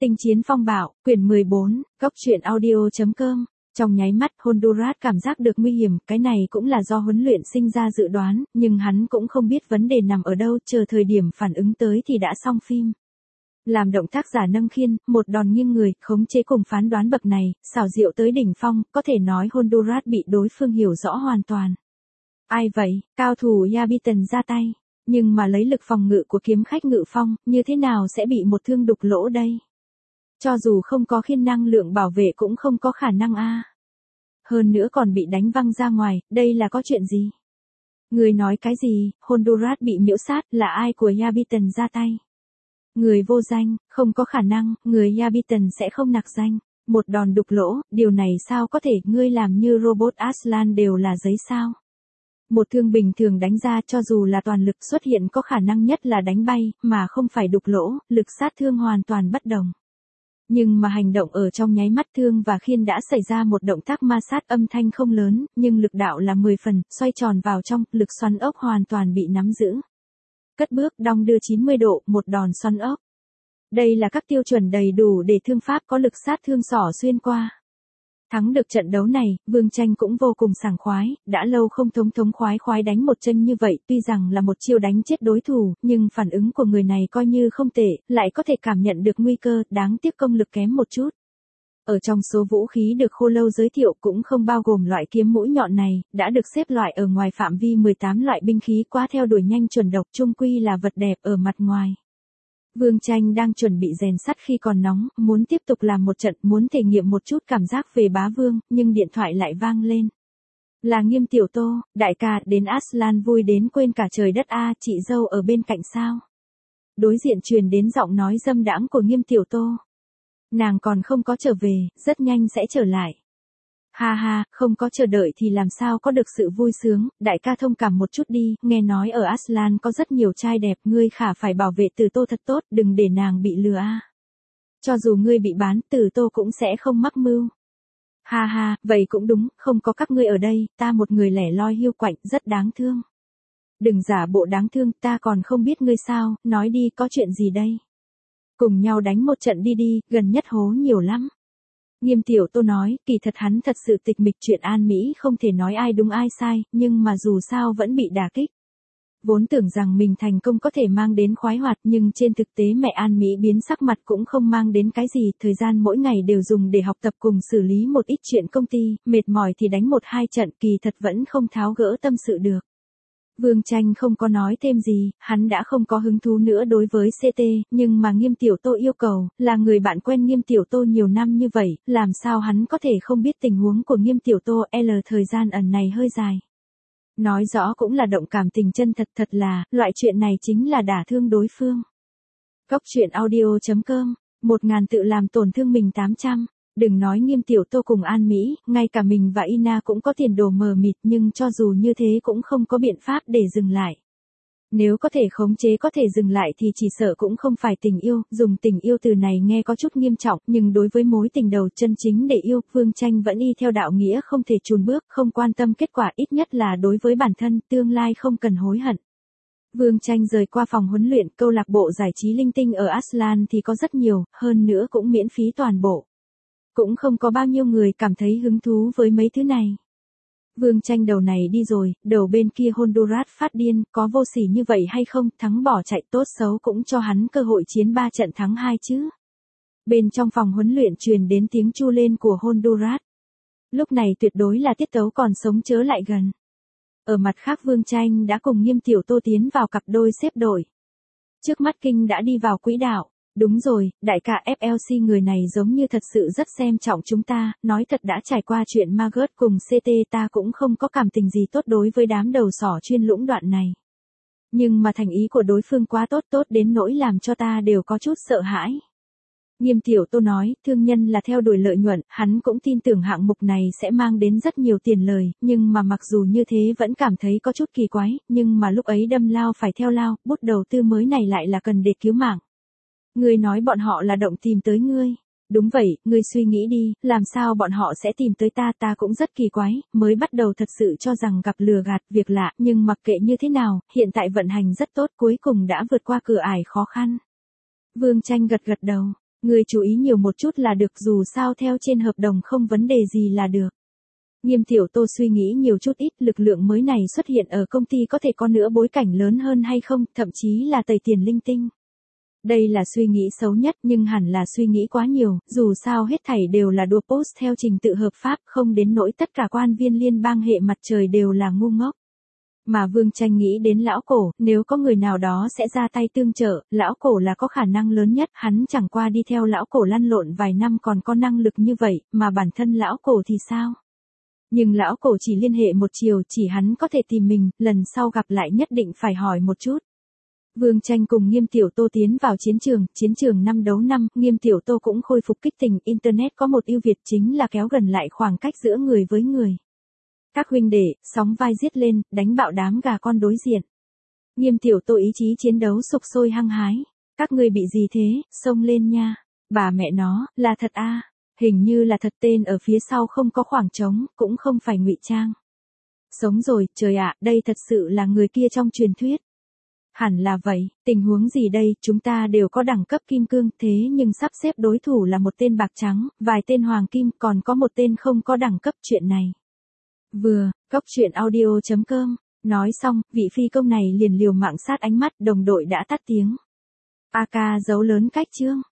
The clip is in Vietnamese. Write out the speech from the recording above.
Tinh chiến phong bạo, quyển 14, góc truyện audio.com. Trong nháy mắt Honduras cảm giác được nguy hiểm, cái này cũng là do huấn luyện sinh ra dự đoán, nhưng hắn cũng không biết vấn đề nằm ở đâu, chờ thời điểm phản ứng tới thì đã xong phim. Làm động tác giả nâng khiên, một đòn nghiêng người, khống chế cùng phán đoán bậc này, xảo diệu tới đỉnh phong, có thể nói Honduras bị đối phương hiểu rõ hoàn toàn. Ai vậy, cao thủ Yabitan ra tay, nhưng mà lấy lực phòng ngự của kiếm khách Ngự Phong, như thế nào sẽ bị một thương đục lỗ đây? Cho dù không có khiên năng lượng bảo vệ cũng không có khả năng a. Hơn nữa còn bị đánh văng ra ngoài, đây là có chuyện gì? Người nói cái gì, Honduras bị miễu sát, là ai của Yabitan ra tay? Người vô danh, không có khả năng, người Yabitan sẽ không nặc danh. Một đòn đục lỗ, điều này sao có thể, ngươi làm như robot Aslan đều là giấy sao? Một thương bình thường đánh ra cho dù là toàn lực xuất hiện có khả năng nhất là đánh bay, mà không phải đục lỗ, lực sát thương hoàn toàn bất đồng. Nhưng mà hành động ở trong nháy mắt thương và khiên đã xảy ra một động tác ma sát âm thanh không lớn, nhưng lực đạo là 10 phần, xoay tròn vào trong, lực xoắn ốc hoàn toàn bị nắm giữ. Cất bước đong đưa 90 độ, một đòn xoắn ốc. Đây là các tiêu chuẩn đầy đủ để thương pháp có lực sát thương xỏ xuyên qua. Thắng được trận đấu này, Vương Tranh cũng vô cùng sảng khoái, đã lâu không thống khoái đánh một chân như vậy, tuy rằng là một chiêu đánh chết đối thủ, nhưng phản ứng của người này coi như không tệ, lại có thể cảm nhận được nguy cơ, đáng tiếc công lực kém một chút. Ở trong số vũ khí được Khô Lâu giới thiệu cũng không bao gồm loại kiếm mũi nhọn này, đã được xếp loại ở ngoài phạm vi 18 loại binh khí quá theo đuổi nhanh chuẩn độc chung quy là vật đẹp ở mặt ngoài. Vương Tranh đang chuẩn bị rèn sắt khi còn nóng, muốn tiếp tục làm một trận, muốn thể nghiệm một chút cảm giác về bá vương, nhưng điện thoại lại vang lên. Là Nghiêm Tiểu Tô, đại ca, đến Aslan vui đến quên cả trời đất a, chị dâu ở bên cạnh sao? Đối diện truyền đến giọng nói dâm đãng của Nghiêm Tiểu Tô. Nàng còn không có trở về, rất nhanh sẽ trở lại. Ha ha, không có chờ đợi thì làm sao có được sự vui sướng, đại ca thông cảm một chút đi, nghe nói ở Aslan có rất nhiều trai đẹp, ngươi khả phải bảo vệ Từ Tô thật tốt, đừng để nàng bị lừa a. Cho dù ngươi bị bán, Từ Tô cũng sẽ không mắc mưu. Ha ha, vậy cũng đúng, không có các ngươi ở đây, ta một người lẻ loi hiu quạnh, rất đáng thương. Đừng giả bộ đáng thương, ta còn không biết ngươi sao, nói đi, có chuyện gì đây? Cùng nhau đánh một trận đi đi, gần nhất hố nhiều lắm. Nghiêm Tiểu Tô nói, kỳ thật hắn thật sự tịch mịch, chuyện An Mỹ không thể nói ai đúng ai sai, nhưng mà dù sao vẫn bị đả kích. Vốn tưởng rằng mình thành công có thể mang đến khoái hoạt, nhưng trên thực tế mẹ An Mỹ biến sắc mặt cũng không mang đến cái gì, thời gian mỗi ngày đều dùng để học tập cùng xử lý một ít chuyện công ty, mệt mỏi thì đánh 1-2 trận, kỳ thật vẫn không tháo gỡ tâm sự được. Vương Tranh không có nói thêm gì, hắn đã không có hứng thú nữa đối với CT, nhưng mà Nghiêm Tiểu Tô yêu cầu, là người bạn quen Nghiêm Tiểu Tô nhiều năm như vậy, làm sao hắn có thể không biết tình huống của Nghiêm Tiểu Tô, thời gian ẩn này hơi dài. Nói rõ cũng là động cảm tình chân thật, thật là, loại chuyện này chính là đả thương đối phương. Góc truyện audio.com, 1000 tự làm tổn thương mình 800. Đừng nói Nghiêm Tiểu Tô cùng An Mỹ, ngay cả mình và Ina cũng có tiền đồ mờ mịt, nhưng cho dù như thế cũng không có biện pháp để dừng lại. Nếu có thể khống chế có thể dừng lại thì chỉ sợ cũng không phải tình yêu, dùng tình yêu từ này nghe có chút nghiêm trọng, nhưng đối với mối tình đầu chân chính để yêu, Vương Tranh vẫn y theo đạo nghĩa không thể chùn bước, không quan tâm kết quả, ít nhất là đối với bản thân, tương lai không cần hối hận. Vương Tranh rời qua phòng huấn luyện, câu lạc bộ giải trí linh tinh ở Aslan thì có rất nhiều, hơn nữa cũng miễn phí toàn bộ. Cũng không có bao nhiêu người cảm thấy hứng thú với mấy thứ này. Vương Tranh đầu này đi rồi, đầu bên kia Honduras phát điên, có vô sỉ như vậy hay không, thắng bỏ chạy tốt xấu cũng cho hắn cơ hội chiến 3 trận thắng 2 chứ. Bên trong phòng huấn luyện truyền đến tiếng chu lên của Honduras. Lúc này tuyệt đối là tiết tấu còn sống chớ lại gần. Ở mặt khác Vương Tranh đã cùng Nghiêm Tiểu Tô tiến vào cặp đôi xếp đội. Trước mắt Kinh đã đi vào quỹ đạo. Đúng rồi, đại ca FLC người này giống như thật sự rất xem trọng chúng ta, nói thật đã trải qua chuyện Margaret cùng CT ta cũng không có cảm tình gì tốt đối với đám đầu sỏ chuyên lũng đoạn này. Nhưng mà thành ý của đối phương quá tốt đến nỗi làm cho ta đều có chút sợ hãi. Nghiêm Tiểu Tô nói, thương nhân là theo đuổi lợi nhuận, hắn cũng tin tưởng hạng mục này sẽ mang đến rất nhiều tiền lời, nhưng mà mặc dù như thế vẫn cảm thấy có chút kỳ quái, nhưng mà lúc ấy đâm lao phải theo lao, bút đầu tư mới này lại là cần để cứu mạng. Ngươi nói bọn họ là động tìm tới ngươi. Đúng vậy, ngươi suy nghĩ đi, làm sao bọn họ sẽ tìm tới ta cũng rất kỳ quái, mới bắt đầu thật sự cho rằng gặp lừa gạt, việc lạ, nhưng mặc kệ như thế nào, hiện tại vận hành rất tốt, cuối cùng đã vượt qua cửa ải khó khăn. Vương Tranh gật đầu, Ngươi chú ý nhiều một chút là được, dù sao theo trên hợp đồng không vấn đề gì là được. Nghiêm Tiểu Tô suy nghĩ nhiều chút ít, lực lượng mới này xuất hiện ở công ty có thể có nữa bối cảnh lớn hơn hay không, thậm chí là tẩy tiền linh tinh. Đây là suy nghĩ xấu nhất nhưng hẳn là suy nghĩ quá nhiều, dù sao hết thảy đều là đua post theo trình tự hợp pháp, không đến nỗi tất cả quan viên liên bang hệ mặt trời đều là ngu ngốc. Mà Vương Tranh nghĩ đến lão cổ, nếu có người nào đó sẽ ra tay tương trợ, lão cổ là có khả năng lớn nhất, hắn chẳng qua đi theo lão cổ lăn lộn vài năm còn có năng lực như vậy, mà bản thân lão cổ thì sao? Nhưng lão cổ chỉ liên hệ một chiều, chỉ hắn có thể tìm mình, lần sau gặp lại nhất định phải hỏi một chút. Vương Tranh cùng Nghiêm Tiểu Tô tiến vào chiến trường 5 đấu 5, Nghiêm Tiểu Tô cũng khôi phục kích tình, Internet có một ưu việt chính là kéo gần lại khoảng cách giữa người với người. Các huynh đệ, sóng vai giết lên, đánh bạo đám gà con đối diện. Nghiêm Tiểu Tô ý chí chiến đấu sục sôi hăng hái. Các ngươi bị gì thế, xông lên nha. Bà mẹ nó, là thật a, hình như là thật, tên ở phía sau không có khoảng trống, cũng không phải ngụy trang. Sống rồi, trời ạ, đây thật sự là người kia trong truyền thuyết. Hẳn là vậy, tình huống gì đây, chúng ta đều có đẳng cấp kim cương, thế nhưng sắp xếp đối thủ là một tên bạc trắng, vài tên hoàng kim, còn có một tên không có đẳng cấp, chuyện này. Vừa, Cốc Truyện Audio.com, nói xong, vị phi công này liền liều mạng sát ánh mắt, đồng đội đã tắt tiếng. AK dấu lớn cách chương.